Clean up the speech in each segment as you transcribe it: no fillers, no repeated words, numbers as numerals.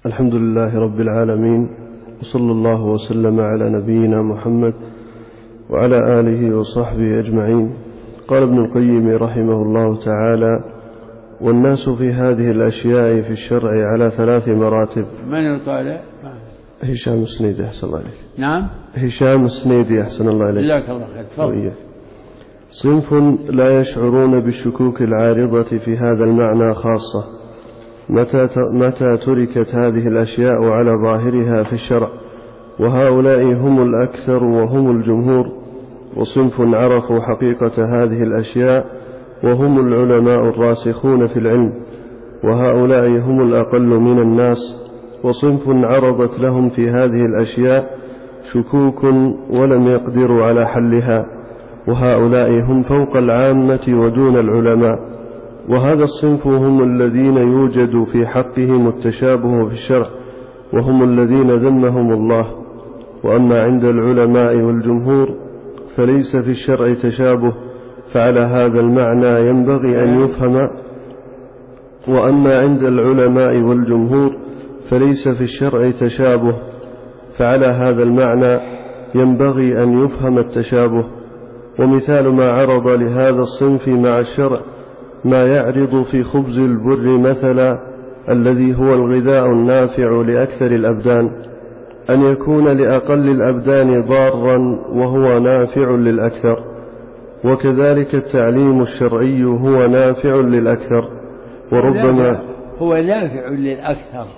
الحمد لله رب العالمين، وصلى الله وسلم على نبينا محمد وعلى آله وصحبه أجمعين. قال ابن القيم رحمه الله تعالى: والناس في هذه الأشياء في الشرع على 3 مراتب. من قال؟ هشام السنيدي أحسن الله عليك. نعم، هشام السنيدي أحسن الله عليك. جزاك الله خير. تفضل. صنف لا يشعرون بالشكوك العارضة في هذا المعنى خاصة متى تركت هذه الأشياء على ظاهرها في الشرع، وهؤلاء هم الأكثر وهم الجمهور. وصنف عرفوا حقيقة هذه الأشياء وهم العلماء الراسخون في العلم، وهؤلاء هم الأقل من الناس. وصنف عرضت لهم في هذه الأشياء شكوك ولم يقدروا على حلها، وهؤلاء هم فوق العامة ودون العلماء. وهذا الصنف هم الذين يوجد في حقهم التشابه في الشرع، وهم الذين ذمهم الله. وأما عند العلماء والجمهور فليس في الشرع تشابه، فعلى هذا المعنى ينبغي أن يفهم. وأما عند العلماء والجمهور فليس في الشرع تشابه، فعلى هذا المعنى ينبغي أن يفهم التشابه. ومثال ما عرض لهذا الصنف مع الشرع ما يعرض في خبز البر مثلا، الذي هو الغذاء النافع لأكثر الأبدان، أن يكون لأقل الأبدان ضارا وهو نافع للأكثر. وكذلك التعليم الشرعي هو نافع للأكثر، وربما هو نافع للأكثر.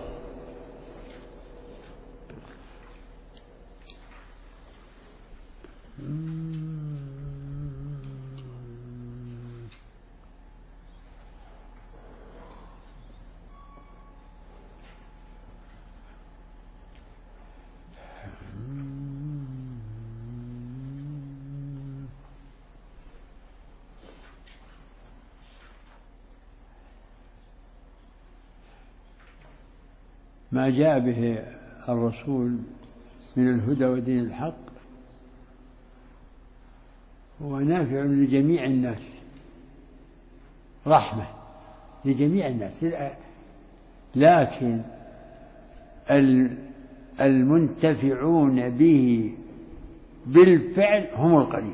ما جاء به الرسول من الهدى ودين الحق هو نافع لجميع الناس، رحمة لجميع الناس. لكن المنتفعون به بالفعل هم القليل.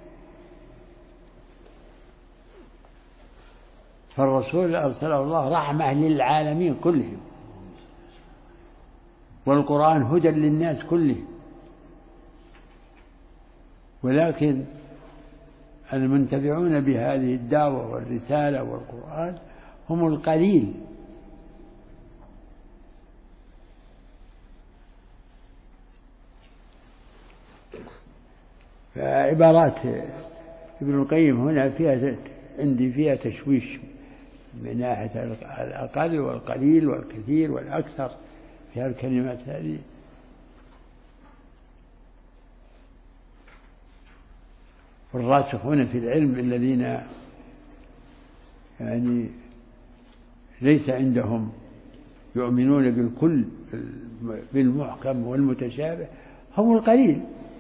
فالرسول أرسله الله رحمة للعالمين كلهم، والقرآن هدى للناس كلهم. ولكن المنتفعون بهذه الدعوة والرسالة والقرآن هم القليل. فعبارات ابن القيم هنا عندي فيها تشويش من ناحية الأقل والقليل والكثير والأكثر في الكلمات هذه. والراسخون في العلم الذين يعني ليس عندهم يؤمنون بالكل بالمحكم والمتشابه هم القليل.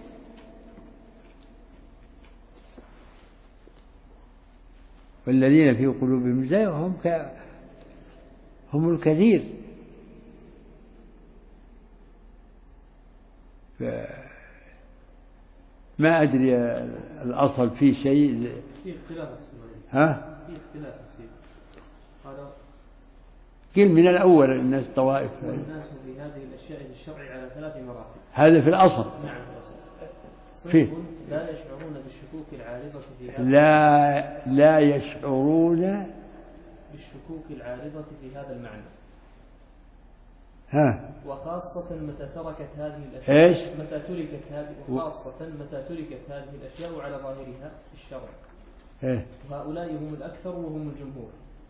والذين في قلوبهم زيغ هم الكثير. ما أدري الأصل في شيء في اختلاف. ها؟ في اختلاف يصير. قيل من الأول الناس طوائف. والناس في هذه الأشياء في الشرع على 3 مراتب. هذا في الأصل. نعم في الأصل. فيه لا يشعرون بالشكوك العارضة في هذا. لا يشعرون بالشكوك العارضة في هذا المعنى. ها. وخاصة متى تركت هذه الأشياء. إيش؟ متى تركت هذه وخاصة متى تركت هذه الأشياء على ظاهرها في الشرع. إيه؟ وهؤلاء هم الأكثر وهم الجمهور.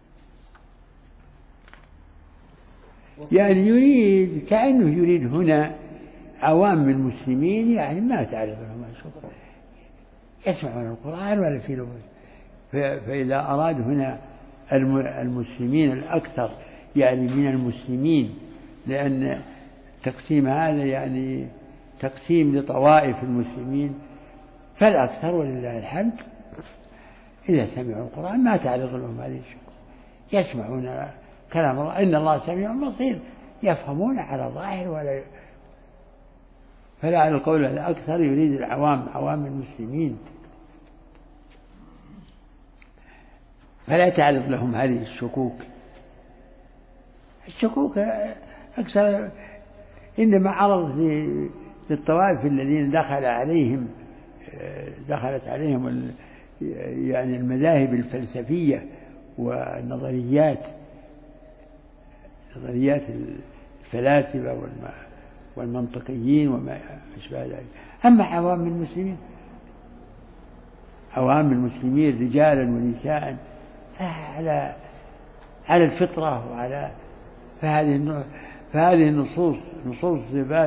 يعني يريد كأنه يريد هنا عوام المسلمين يعني ما تعرف لهم شكرا يسمعون القرآن ولا في لغة. فإذا أراد هنا المسلمين الأكثر يعني من المسلمين، لأن تقسيم هذا يعني تقسيم لطوائف المسلمين، فالأكثر ولله الحمد إذا سمعوا القرآن ما تعرض لهم هذه الشكوى، يسمعون كلام الله، إن الله سميع بصير، يفهمون على ظاهر ولا فلا على القول الأكثر يريد العوام عوام المسلمين، فلا تعرض لهم هذه الشكوك أكثر إنما عرض للطوائف الذين دخلت عليهم يعني المذاهب الفلسفية والنظريات الفلاسفة والمنطقيين وما أشبه ذلك. أما عوام المسلمين رجالا ونساء على الفطرة وعلى فهذه نصوص الصفات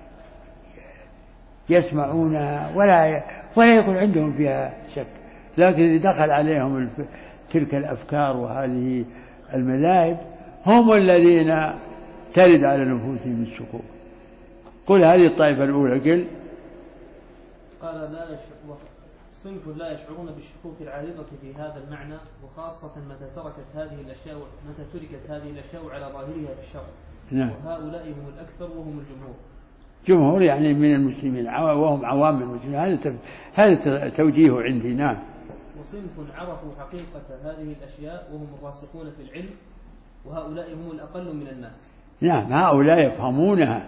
يسمعونها ولا يكون عندهم فيها شك، لكن إذا دخل عليهم تلك الأفكار وهذه المذاهب هم الذين ترد على نفوسهم الشكوك. قل هذه الطائفة الأولى قال صنف لا يشعرون بالشكوك العارضة في هذا المعنى، وخاصة متى تركت هذه الأشياء على ظاهرها في الشرع. نعم. وهؤلاء هم الأكثر وهم جمهور يعني من المسلمين وهم عوام المسلمين، هذا توجيه عندي. نعم. وصنف عرفوا حقيقة هذه الأشياء وهم الراسخون في العلم، وهؤلاء هم الأقل من الناس. نعم، هؤلاء يفهمونها،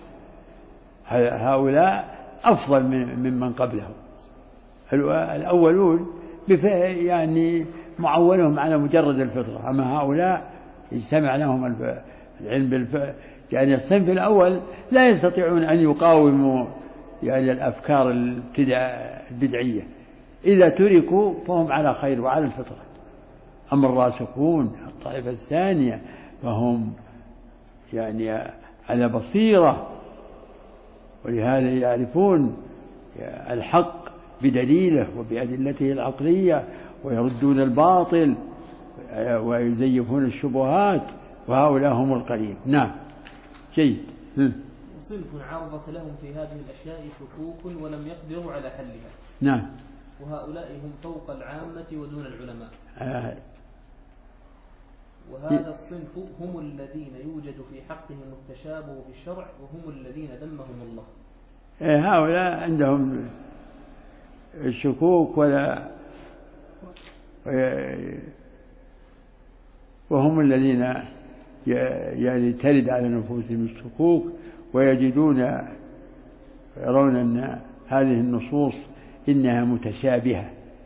هؤلاء أفضل ممن قبلهم. الأولون يعني معولهم على مجرد الفطرة، أما هؤلاء اجتمع لهم العلم يعني الصنف الأول لا يستطيعون أن يقاوموا يعني الأفكار البدعية، إذا تركوا فهم على خير وعلى الفطرة. أما الراسخون الطائفة الثانية فهم يعني على بصيرة، ولهذا يعرفون الحق بدليله وبأدلته العقلية، ويردون الباطل ويزيفون الشبهات، وهؤلاء هم القليل. نعم. جيد. صنف عرضت لهم في هذه الأشياء شكوك ولم يقدروا على حلها. نعم. وهؤلاء هم فوق العامة ودون العلماء. وهذا الصنف هم الذين يوجد في حقهم التشابه في الشرع، وهم الذين ذمهم الله. هؤلاء عندهم الشكوك وهم الذين يعني ترد على نفوسهم الشكوك، ويرون أن هذه النصوص إنها متشابهة.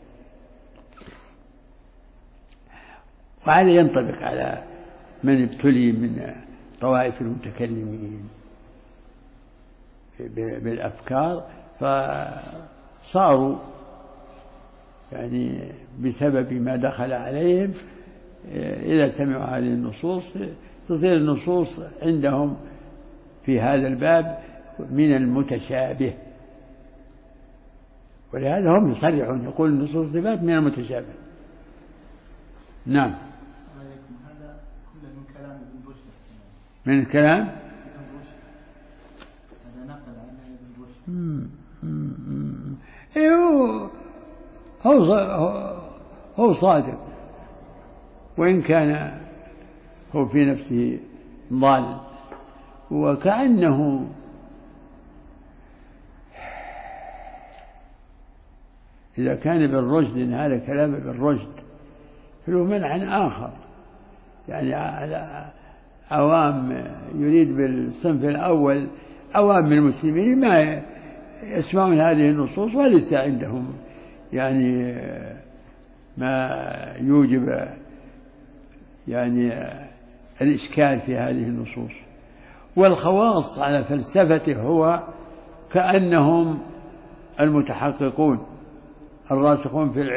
وهذا ينطبق على من ابتلي من طوائف المتكلمين بالأفكار، فصاروا يعني بسبب ما دخل عليهم إذا سمعوا هذه النصوص تصير النصوص عندهم في هذا الباب من المتشابه، ولهذا هم يصرحون يقول النصوص الصفات من المتشابه. نعم. هذا كله من كلام ابن رشد. من الكلام هذا نقل عنه ابن رشد. هو صادق، وإن كان هو في نفسه ضال، وكأنه إذا كان ابن رشد إن هذا كلام ابن رشد فله منع آخر، يعني على عوام يريد بالصنف الأول عوام من المسلمين ما يسمعون هذه النصوص وليس عندهم يعني ما يوجب يعني الإشكال في هذه النصوص. والخواص على فلسفته هو كأنهم المتحققون الراسخون في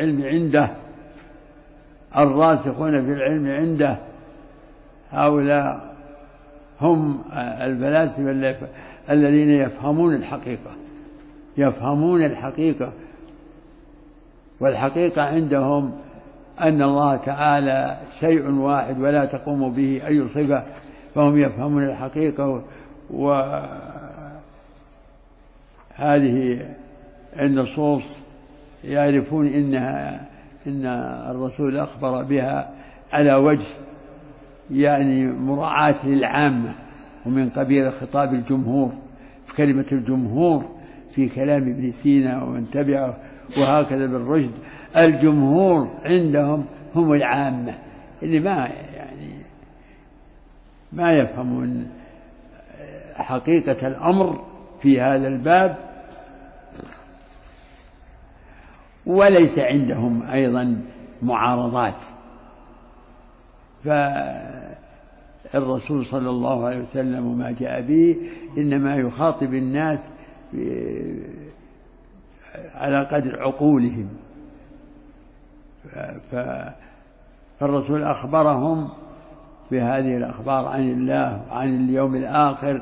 العلم عنده، هؤلاء هم الفلاسفة الذين يفهمون الحقيقة، والحقيقة عندهم أن الله تعالى شيء واحد ولا تقوم به أي صفة، فهم يفهمون الحقيقة. وهذه النصوص يعرفون إن الرسول أخبر بها على وجه يعني مراعاة للعامة، ومن قبيل خطاب الجمهور في كلمة الجمهور في كلام ابن سينا ومن تبعه وهكذا بالرشد. الجمهور عندهم هم العامة اللي ما يفهمون حقيقة الأمر في هذا الباب، وليس عندهم أيضا معارضات. فالرسول صلى الله عليه وسلم وما جاء به إنما يخاطب الناس على قدر عقولهم، فالرسول أخبرهم بهذه الأخبار عن الله وعن اليوم الآخر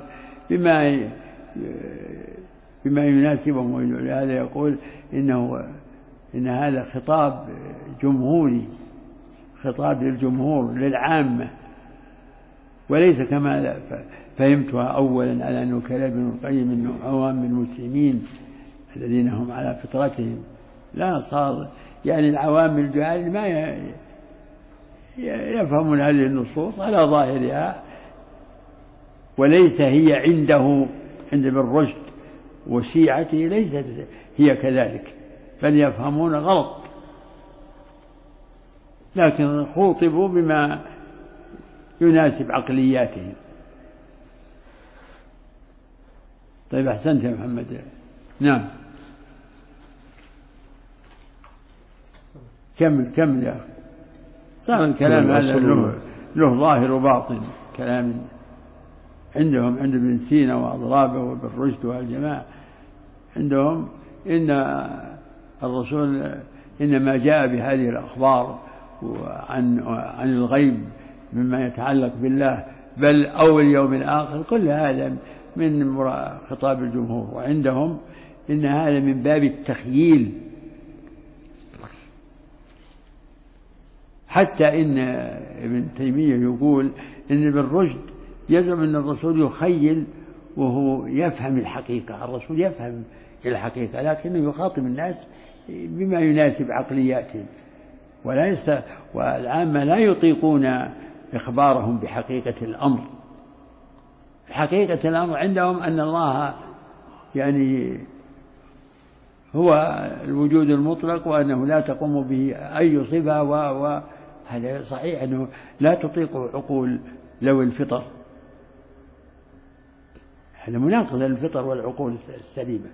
بما يناسبهم، ولهذا يقول إن هذا خطاب جمهوري، خطاب للجمهور للعامة، وليس كما فهمتها أولا على أنه كلام ابن القيم أنه عوام المسلمين الذين هم على فطرتهم. لا، صار يعني العوام الجهال ما يفهمون هذه النصوص على ظاهرها، وليس هي عند ابن رشد وشيعته ليست هي كذلك، بل يفهمون غلط، لكن خوطبوا بما يناسب عقلياتهم. طيب، أحسنت يا محمد. نعم، كمل يا أخي. صار الكلام هذا له ظاهر وباطن، كلام عندهم عند ابن سينا وأضرابه وابن رشد والجماعة عندهم إن الرسول إنما جاء بهذه الأخبار عن الغيب مما يتعلق بالله بل أو اليوم الآخر، كل هذا من خطاب الجمهور، وعندهم إن هذا من باب التخييل، حتى إن ابن تيمية يقول إن ابن رشد يزعم أن الرسول يخيل وهو يفهم الحقيقة. الرسول يفهم الحقيقة لكنه يخاطب الناس بما يناسب عقلياتهم، والعامة لا يطيقون إخبارهم بحقيقة الأمر. حقيقة الأمر عندهم أن الله يعني هو الوجود المطلق، وأنه لا تقوم به أي صفة، وهذا صحيح أنه لا تطيق عقول ذوي الفطر، هذا مناقض للفطر والعقول السليمة.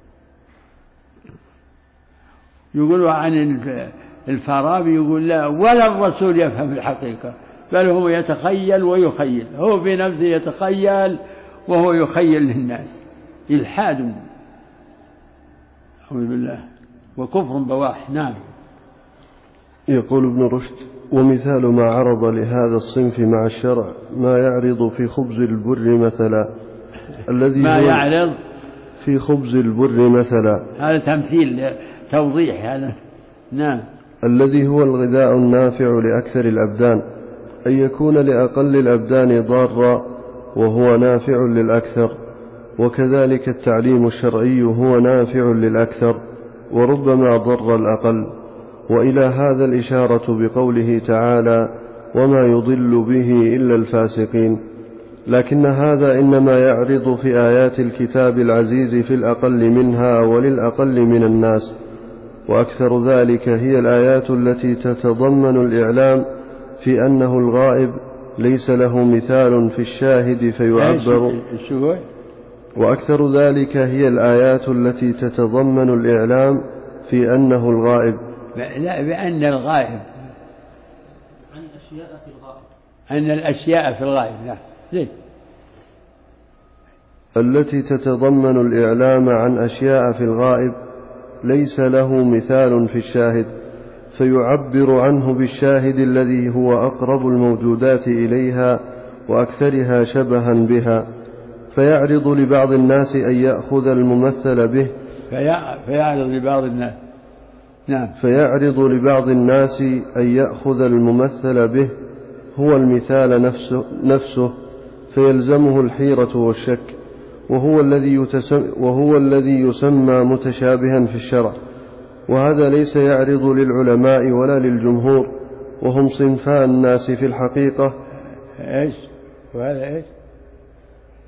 يقولوا عن الفارابي يقول لا، ولا الرسول يفهم الحقيقة، بل هو يتخيل ويخيل، هو بنفسه يتخيل وهو يخيل للناس. إلحاد أعوذ بالله وكفر بواح. نعم. يقول ابن رشد: ومثال ما عرض لهذا الصنف مع الشرع ما يعرض في خبز البر مثلا، الذي ما يعرض في خبز البر مثلا، هذا تمثيل توضيح هذا. نعم. الذي هو الغذاء النافع لأكثر الأبدان، أن يكون لأقل الأبدان ضارا وهو نافع للأكثر، وكذلك التعليم الشرعي هو نافع للأكثر وربما ضر الأقل. وإلى هذا الإشارة بقوله تعالى: وما يضل به إلا الفاسقين. لكن هذا إنما يعرض في آيات الكتاب العزيز في الأقل منها وللأقل من الناس، وأكثر ذلك هي الآيات التي تتضمن الإعلام في أنه الغائب ليس له مثال في الشاهد فيعبر. وأكثر ذلك هي الآيات التي تتضمن الإعلام في أنه الغائب، لا، بأن الغائب عن أشياء في الغائب، أن الأشياء في الغائب. لا، زين. التي تتضمن الإعلام عن أشياء في الغائب ليس له مثال في الشاهد فيعبر عنه بالشاهد الذي هو أقرب الموجودات إليها وأكثرها شبها بها، فيعرض لبعض الناس أن يأخذ الممثل به فيعرض لبعض الناس. نعم. فيعرض لبعض الناس أن يأخذ الممثل به هو المثال نفسه فيلزمه الحيرة والشك، وهو الذي يسمى متشابها في الشرع، وهذا ليس يعرض للعلماء ولا للجمهور، وهم صنفان الناس في الحقيقة. إيش؟ وهذا إيش؟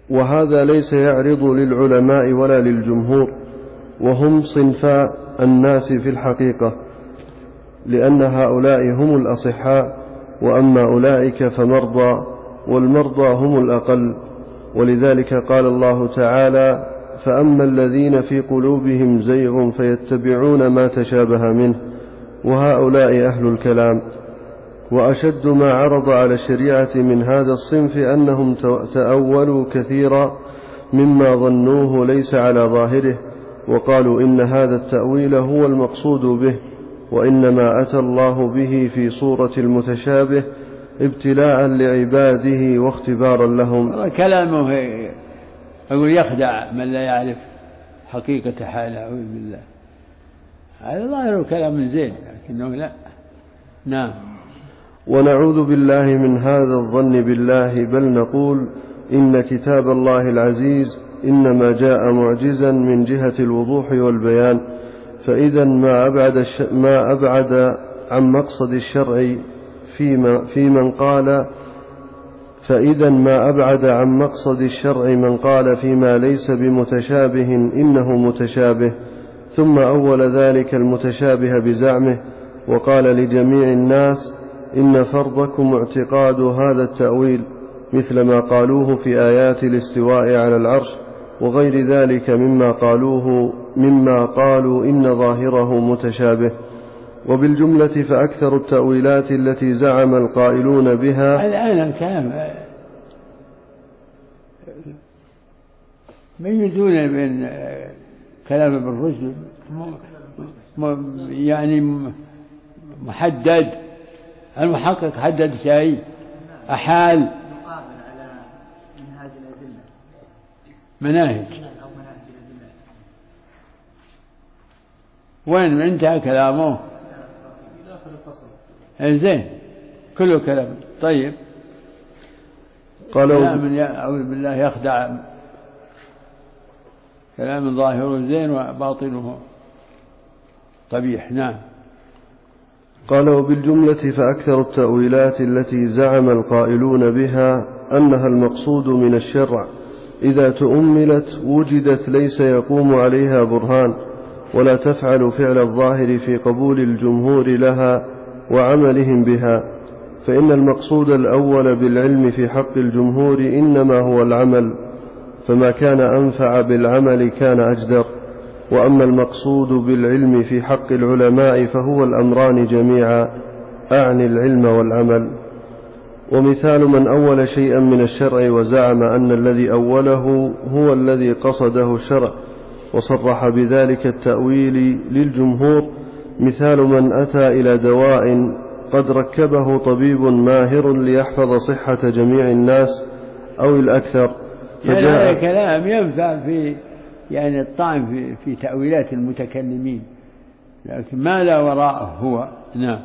وهذا ليس يعرض للعلماء ولا للجمهور، وهم صنفا الناس في الحقيقة، لأن هؤلاء هم الأصحاء، وأما أولئك فمرضى، والمرضى هم الأقل. ولذلك قال الله تعالى: فأما الذين في قلوبهم زيغ فيتبعون ما تشابه منه، وهؤلاء أهل الكلام. وأشد ما عرض على الشريعة من هذا الصنف أنهم تأولوا كثيرا مما ظنوه ليس على ظاهره، وقالوا إن هذا التأويل هو المقصود به، وإنما أتى الله به في صورة المتشابه ابتلاء لعباده واختبارا لهم. كلامه أقول يخدع من لا يعرف حقيقة حاله، أعوذ بالله. هذا ظاهر كلام زين لكنه لا. نعم. ونعوذ بالله من هذا الظن بالله، بل نقول إن كتاب الله العزيز إنما جاء معجزا من جهة الوضوح والبيان، فإذا ما أبعد عن مقصد الشرع من قال فيما ليس بمتشابه إنه متشابه، ثم أول ذلك المتشابه بزعمه، وقال لجميع الناس إن فرضكم اعتقاد هذا التأويل، مثل ما قالوه في آيات الاستواء على العرش وغير ذلك مما قالوا إن ظاهره متشابه. وبالجملة فأكثر التأويلات التي زعم القائلون بها. الآن الكلام ميزون بين كلام ابن رشد يعني محدد، المحقق حدد شيء، أحال يقابل على منهاج الأدلة، مناهج أو مناهج الأدلة. وين انتهى كلامه؟ إلى آخر الفصل. زين، كله كلام طيب. كلام أعوذ بالله يخدع، كلام ظاهره زين وباطنه قبيح. نعم. قال: وبالجملة فأكثر التأويلات التي زعم القائلون بها أنها المقصود من الشرع إذا تؤملت وجدت ليس يقوم عليها برهان، ولا تفعل فعل الظاهر في قبول الجمهور لها وعملهم بها، فإن المقصود الأول بالعلم في حق الجمهور إنما هو العمل، فما كان أنفع بالعمل كان أجدر. وأما المقصود بالعلم في حق العلماء فهو الأمران جميعا، أعني العلم والعمل. ومثال من أول شيئا من الشرع وزعم أن الذي أوله هو الذي قصده الشرع وصرح بذلك التأويل للجمهور، مثال من أتى إلى دواء قد ركبه طبيب ماهر ليحفظ صحة جميع الناس أو الأكثر، يعني هذا كلام ينفع في يعني الطعن في تأويلات المتكلمين، لكن ما لا وراءه هو. نعم.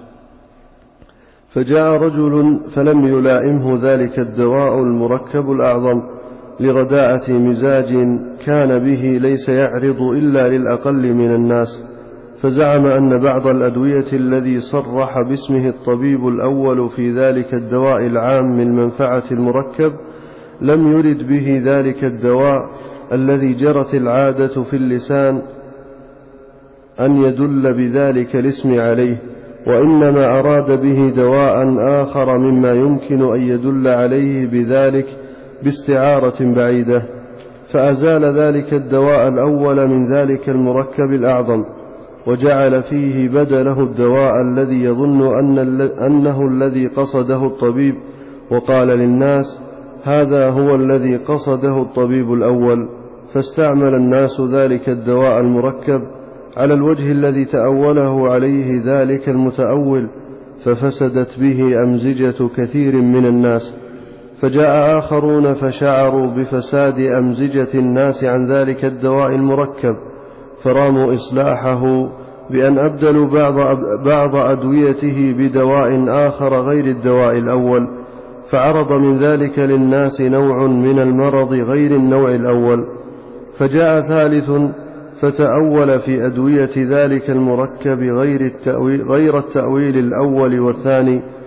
فجاء رجل فلم يلائمه ذلك الدواء المركب الأعظم لرداءة مزاج كان به ليس يعرض إلا للأقل من الناس، فزعم أن بعض الأدوية الذي صرح باسمه الطبيب الأول في ذلك الدواء العام من المنفعة المركب لم يرد به ذلك الدواء الذي جرت العادة في اللسان أن يدل بذلك الاسم عليه، وإنما أراد به دواء آخر مما يمكن أن يدل عليه بذلك باستعارة بعيدة، فأزال ذلك الدواء الأول من ذلك المركب الأعظم، وجعل فيه بدله الدواء الذي يظن أنه الذي قصده الطبيب، وقال للناس هذا هو الذي قصده الطبيب الأول، فاستعمل الناس ذلك الدواء المركب على الوجه الذي تأوله عليه ذلك المتأول، ففسدت به أمزجة كثير من الناس. فجاء آخرون فشعروا بفساد أمزجة الناس عن ذلك الدواء المركب، فراموا إصلاحه بأن أبدلوا بعض أدويته بدواء آخر غير الدواء الأول، فعرض من ذلك للناس نوع من المرض غير النوع الأول. فجاء ثالث فتأول في أدوية ذلك المركب غير التأويل الأول والثاني،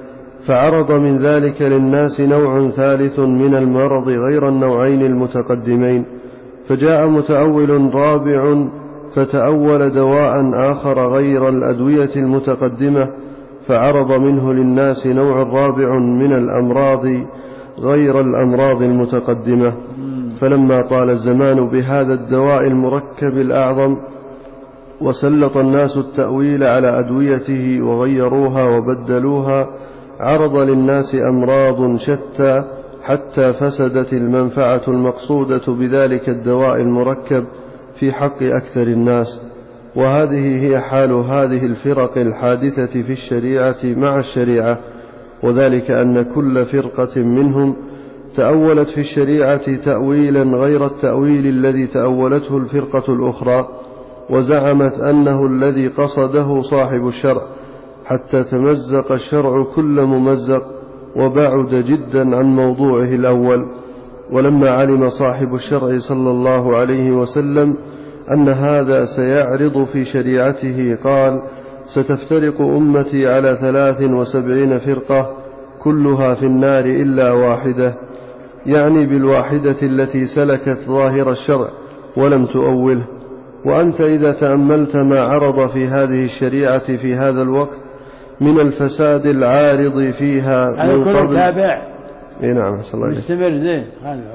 فعرض من ذلك للناس نوع ثالث من المرض غير النوعين المتقدمين، فجاء متأول رابع فتأول دواء آخر غير الأدوية المتقدمة، فعرض منه للناس نوع رابع من الأمراض غير الأمراض المتقدمة. فلما طال الزمان بهذا الدواء المركب الأعظم وسلط الناس التأويل على أدويته وغيروها وبدلوها، عرض للناس أمراض شتى حتى فسدت المنفعة المقصودة بذلك الدواء المركب في حق أكثر الناس. وهذه هي حال هذه الفرق الحادثة في الشريعة مع الشريعة، وذلك أن كل فرقة منهم تأولت في الشريعة تأويلا غير التأويل الذي تأولته الفرقة الأخرى، وزعمت أنه الذي قصده صاحب الشرع، حتى تمزق الشرع كل ممزق وبعد جدا عن موضوعه الأول. ولما علم صاحب الشرع صلى الله عليه وسلم أن هذا سيعرض في شريعته قال: ستفترق أمتي على 73 فرقة كلها في النار إلا واحدة، يعني بالواحدة التي سلكت ظاهر الشرع ولم تؤوله. وأنت إذا تأملت ما عرض في هذه الشريعة في هذا الوقت من الفساد العارض فيها من قبل. تابع. نعم الله مستمر زين.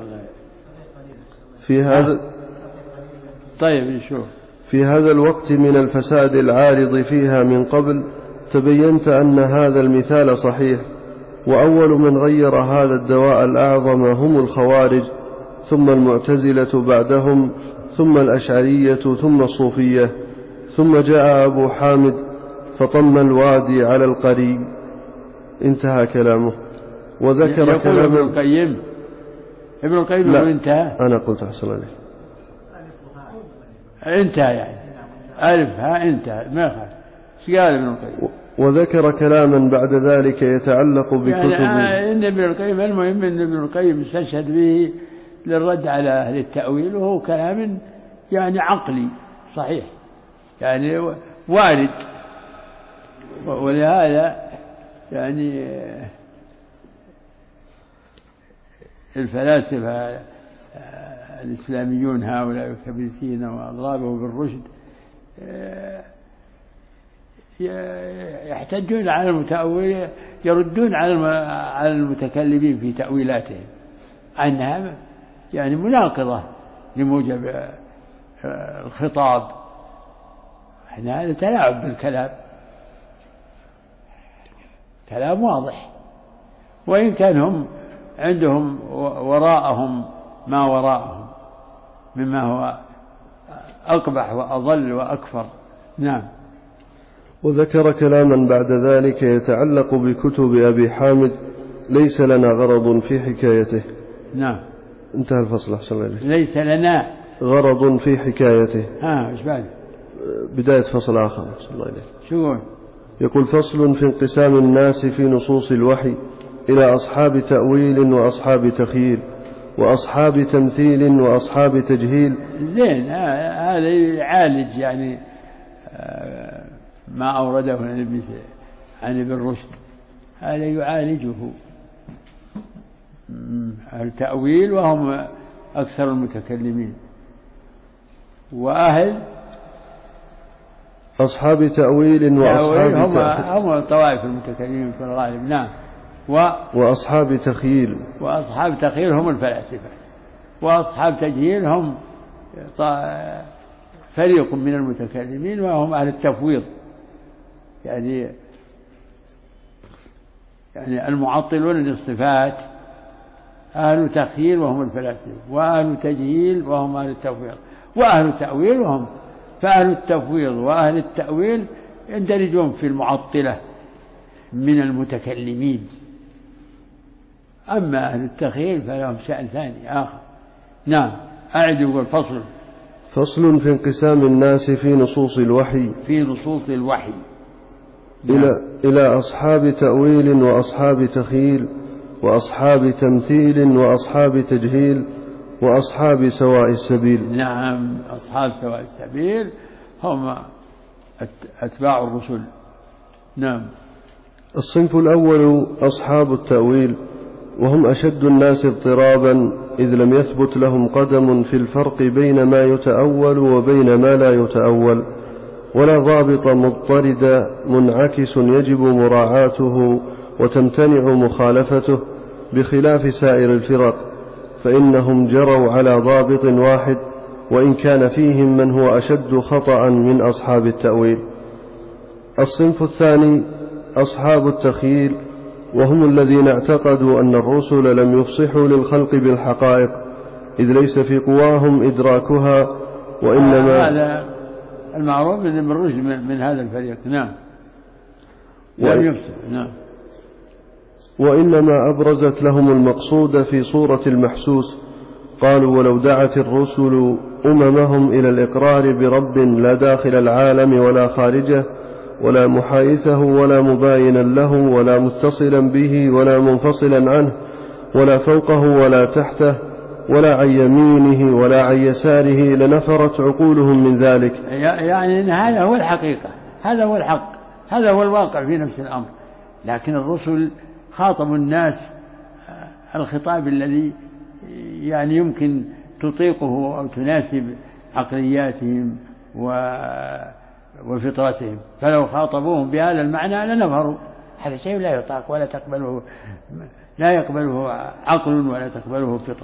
في هذا طيب نشوف. في هذا الوقت من الفساد العارض فيها من قبل تبينت أن هذا المثال صحيح. وأول من غير هذا الدواء الأعظم هم الخوارج، ثم المعتزلة بعدهم، ثم الأشعرية، ثم الصوفية، ثم جاء أبو حامد فطم الوادي على القري. انتهى كلامه. وذكر كلام ابن القيم لا انتهى. أنا قلت أحسن عليك انتهى يعني ألفها انتهى ما خالف. ايش قال ابن القيم؟ وذكر كلاما بعد ذلك يتعلق بكتب يعني إن ابن القيم المهم أن ابن القيم استشهد به للرد على أهل التأويل، وهو كلام يعني عقلي صحيح يعني وارد. ولهذا يعني الفلاسفة الإسلاميون هؤلاء الكبريتيين وأضرابه بالرشد يحتجون على المتأول، يردون على المتكلمين في تأويلاتهم أنها يعني مناقضة لموجب الخطاب. هذا تلاعب بالكلام، كلام واضح، وإن كان هم عندهم وراءهم ما وراءهم مما هو أقبح وأضل وأكفر. نعم. وذكر كلاما بعد ذلك يتعلق بكتب أبي حامد ليس لنا غرض في حكايته. نعم. انتهى الفصل أحسن عليك. ليس لنا غرض في حكايته. إيش بعد؟ بداية فصل آخر أحسن الله عليك. شو يقول: فصل في انقسام الناس في نصوص الوحي إلى أصحاب تأويل وأصحاب تخييل وأصحاب تمثيل وأصحاب تجهيل. زين. هذا يعالج يعني ما أورده عن ابن رشد، هذا يعالجه التأويل وهم أكثر المتكلمين، وأهل أصحاب تأويل وأصحاب هم الطوائف المتكلمين في الغالب. نعم. وأصحاب تخييل. وأصحاب تخييل هم الفلاسفة، وأصحاب تجهيل هم فريق من المتكلمين وهم أهل التفويض، يعني المعطلون للصفات أهل تخييل وهم الفلاسفة، وأهل تجهيل وهم أهل التفويض، وأهل تأويل وهم. فأهل التفويض وأهل التأويل يندرجون في المعطلة من المتكلمين، أما أهل التخييل فلهم شأن ثاني آخر. نعم. أعد يقول فصل في انقسام الناس في نصوص الوحي إلى أصحاب تأويل وأصحاب تخييل وأصحاب تمثيل وأصحاب تجهيل وأصحاب سواء السبيل. نعم. أصحاب سواء السبيل هم أتباع الرسل. نعم. الصنف الأول أصحاب التأويل، وهم أشد الناس اضطرابا، إذ لم يثبت لهم قدم في الفرق بين ما يتأول وبين ما لا يتأول، ولا ضابط مضطرد منعكس يجب مراعاته وتمتنع مخالفته، بخلاف سائر الفرق، فإنهم جروا على ضابط واحد، وإن كان فيهم من هو أشد خطأ من أصحاب التأويل. الصنف الثاني أصحاب التخييل، وهم الذين اعتقدوا أن الرسل لم يفصحوا للخلق بالحقائق، إذ ليس في قواهم إدراكها، وإنما هذا المعروف بالرشد من هذا الفريق. نعم. لم يفصح. نعم. وإنما أبرزت لهم المقصود في صورة المحسوس. قالوا: ولو دعت الرسل أممهم إلى الإقرار برب لا داخل العالم ولا خارجه، ولا محايثه ولا مباينا له، ولا متصلا به ولا منفصلا عنه، ولا فوقه ولا تحته، ولا عن يمينه ولا عن يساره، لنفرت عقولهم من ذلك. يعني إن هذا هو الحقيقة، هذا هو الحق، هذا هو الواقع في نفس الأمر. لكن الرسل خاطبوا الناس الخطاب الذي يعني يمكن تطيقه أو تناسب عقلياتهم وفطرتهم، فلو خاطبوهم بهذا المعنى لنفروا. هذا شيء لا يطاق ولا تقبله، لا يقبله عقل ولا تقبله فطرة.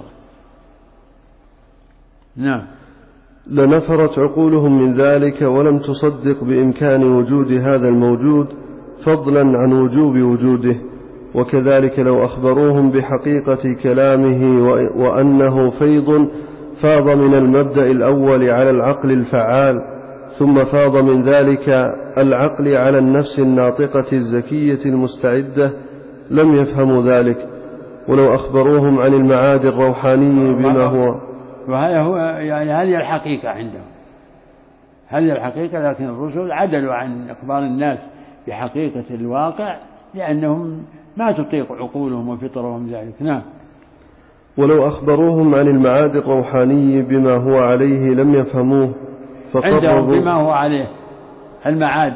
نعم. لنفرت عقولهم من ذلك، ولم تصدق بإمكان وجود هذا الموجود، فضلا عن وجوب وجوده. وكذلك لو أخبروهم بحقيقة كلامه وأنه فيض فاض من المبدأ الأول على العقل الفعال، ثم فاض من ذلك العقل على النفس الناطقة الزكية المستعدة، لم يفهموا ذلك. ولو أخبروهم عن المعاد الروحاني بما هو، وهذا هو يعني هذه الحقيقة عندهم، هذه الحقيقة. لكن الرسل عدلوا عن إخبار الناس بحقيقة الواقع لأنهم ما تطيق عقولهم وفطرهم ذلك. نعم. ولو أخبروهم عن المعاد الروحاني بما هو عليه لم يفهموه، عندهم بما هو عليه المعاد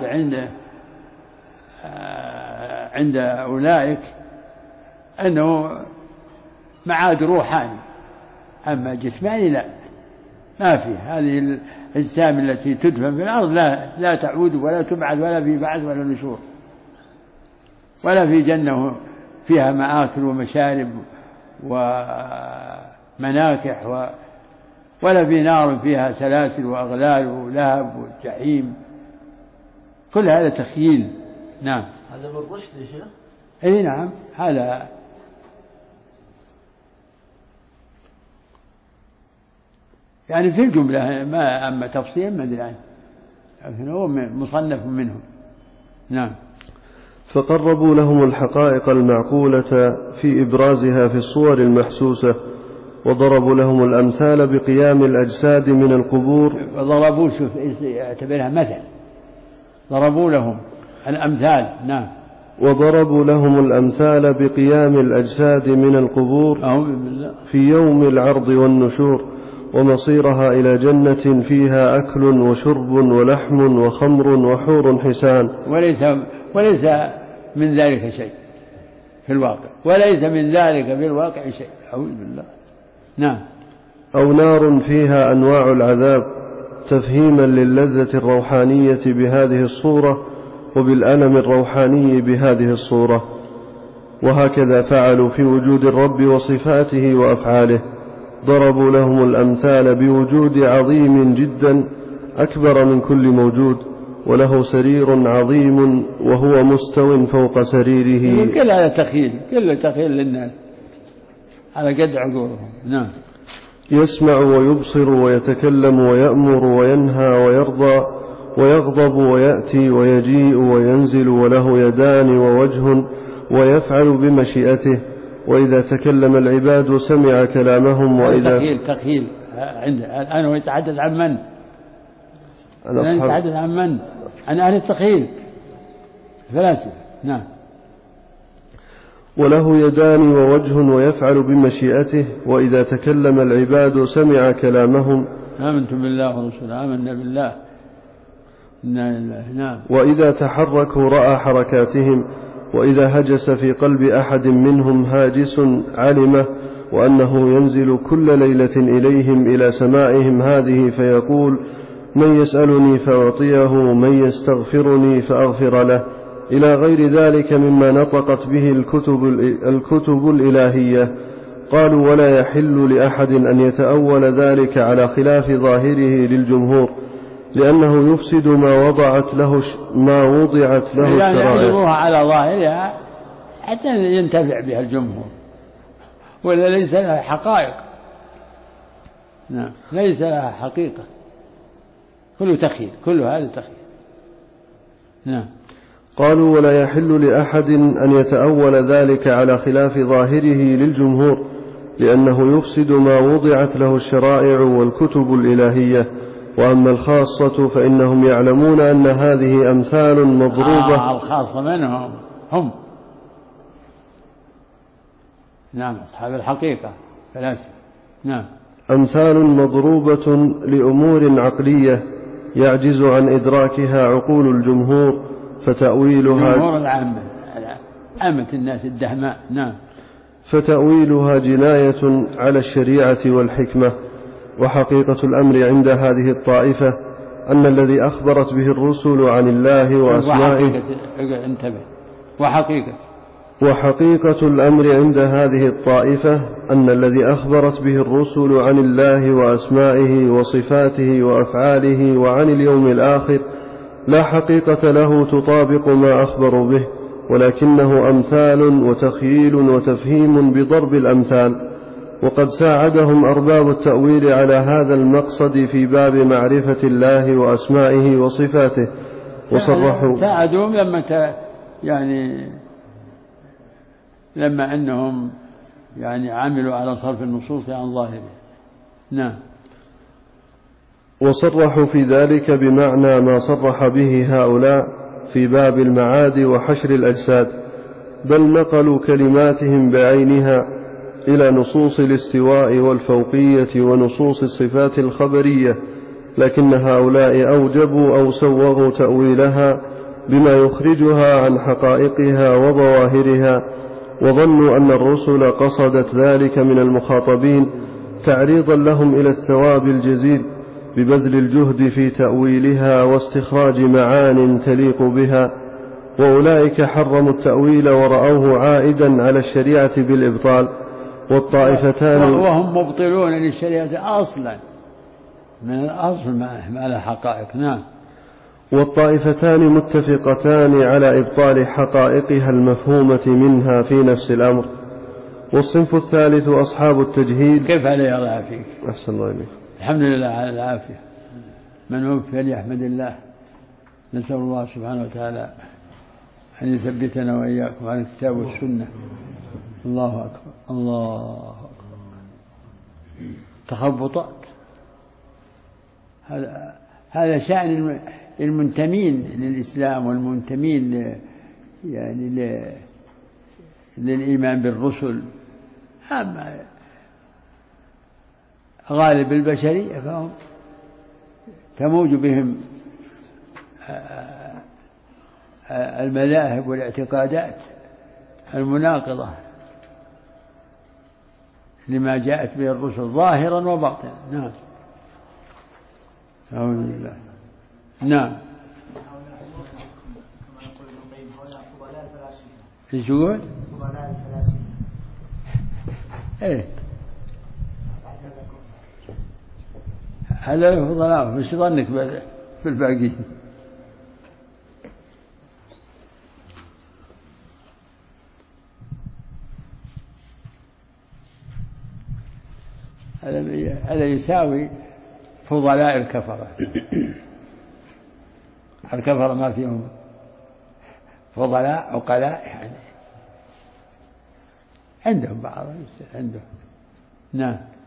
عند أولئك أنه معاد روحاني، أما جسماني ما في. هذه الأجسام التي تدفن في الأرض لا تعود ولا تبعث، ولا في بعث ولا نشور، ولا في جنة فيها مآكل ومشارب ومناكح، ولا في نار فيها سلاسل وأغلال ولهب وجحيم. كل هذا تخييل. نعم. هذا بالرشد يا شيخ؟ أي نعم. هذا يعني في الجملة، ما أما تفصيل ما أدري عنه، لكن هو مصنف منهم. نعم. فقربوا لهم الحقائق المعقولة في إبرازها في الصور المحسوسة، وضربوا لهم الأمثال بقيام الأجساد من القبور. وضربوا، شوف اعتبرها مثل، ضربوا لهم الأمثال. نعم. وضربوا لهم الأمثال بقيام الأجساد من القبور في يوم العرض والنشور، ومصيرها إلى جنة فيها أكل وشرب ولحم وخمر وحور حسان، وليس من ذلك شيء في الواقع، وليس من ذلك في الواقع شيء. أعوذ بالله. نعم. أو نار فيها أنواع العذاب، تفهيما للذة الروحانية بهذه الصورة، وبالألم الروحاني بهذه الصورة. وهكذا فعلوا في وجود الرب وصفاته وأفعاله، ضربوا لهم الأمثال بوجود عظيم جدا أكبر من كل موجود، وله سرير عظيم وهو مستو فوق سريره. كل هذا تخيل، كل تخيل للناس على قد عقولهم. نعم. يسمع ويبصر ويتكلم ويأمر وينهى ويرضى ويغضب ويأتي ويجيء وينزل، وله يدان ووجه، ويفعل بمشيئته. وإذا تكلم العباد سمع كلامهم. وإذا تخيل الآن هو يتحدث عن من؟ يتحدث عن من؟ عن أهل التخيل، فلاسفة. نعم. وله يدان ووجه ويفعل بمشيئته. وإذا تكلم العباد سمع كلامهم. آمنتم بالله ورسوله، آمنا بالله. نعم. وإذا تحركوا رأى حركاتهم، وإذا هجس في قلب أحد منهم هاجس علمه، وأنه ينزل كل ليلة إليهم إلى سمائهم هذه فيقول: من يسألني فأعطيه، من يستغفرني فأغفر له، إلى غير ذلك مما نطقت به الكتب الإلهية. قالوا: ولا يحل لأحد أن يتأول ذلك على خلاف ظاهره للجمهور، لأنه يفسد ما وضعت له الشرائع. يحجبوها على ظاهرها حتى ينتفع بها الجمهور، ولا ليس لها حقائق. نعم، ليس لها حقيقة، كله تخيل، كل هذا تخيل. نعم. قالوا: ولا يحل لأحد أن يتأول ذلك على خلاف ظاهره للجمهور، لأنه يفسد ما وضعت له الشرائع والكتب الإلهية. وأما الخاصة فإنهم يعلمون أن هذه أمثال مضروبة. الخاصة منهم هم، نعم، أصحاب الحقيقة فلاسفة. نعم. أمثال مضروبة لأمور عقلية يعجز عن إدراكها عقول الجمهور، فتأويلها جمهور العامة، عامة الناس الدهماء. نعم. فتأويلها جناية على الشريعة والحكمة. وحقيقة الأمر عند هذه الطائفة أن الذي أخبرت به الرسل عن الله وأسمائه. وحقيقة الأمر عند هذه الطائفة أن الذي أخبرت به الرسل عن الله وأسمائه وصفاته وأفعاله وعن اليوم الآخر لا حقيقة له تطابق ما أخبروا به، ولكنه أمثال وتخييل وتفهيم بضرب الأمثال. وقد ساعدهم أرباب التأويل على هذا المقصد في باب معرفة الله وأسمائه وصفاته، وصرحوا ساعدهم لما أنهم عملوا على صرف النصوص عن ظاهره. نعم. وصرحوا في ذلك بمعنى ما صرح به هؤلاء في باب المعاد وحشر الأجساد، بل نقلوا كلماتهم بعينها إلى نصوص الاستواء والفوقية ونصوص الصفات الخبرية، لكن هؤلاء أوجبوا أو سوغوا تأويلها بما يخرجها عن حقائقها وظواهرها، وظنوا أن الرسل قصدت ذلك من المخاطبين تعريضا لهم إلى الثواب الجزيل ببذل الجهد في تأويلها واستخراج معان تليق بها. وأولئك حرموا التأويل ورأوه عائدا على الشريعة بالإبطال. والطائفتان وهم مبطلون للشريعة أصلا من الأصل ما له حقائق. نعم. والطائفتان متفقتان على إبطال حقائقها المفهومة منها في نفس الأمر. والصنف الثالث أصحاب التجهيل. كيف عليه الله فيك؟ أحسن الله إليك. الحمد لله على العافية. من وفي فليحمد الله. نسأل الله سبحانه وتعالى أن يثبتنا وإياكم على الكتاب والسنة. الله أكبر، الله أكبر. تخبطات. هذا شأن المنتمين للإسلام والمنتمين للإيمان بالرسل. أما غالب البشرية فهم تموج بهم المذاهب والاعتقادات المناقضة لما جاءت به الرسل ظاهرا وباطنا. نعم. أعوذ بالله. نعم. ايش يقول؟ ايه هذا الفضلاء، مش ظنك بالباقين. هذا يساوي فضلاء الكفرة. الكفرة ما فيهم فضلاء عقلاء، عندهم بعض عندهم. نعم.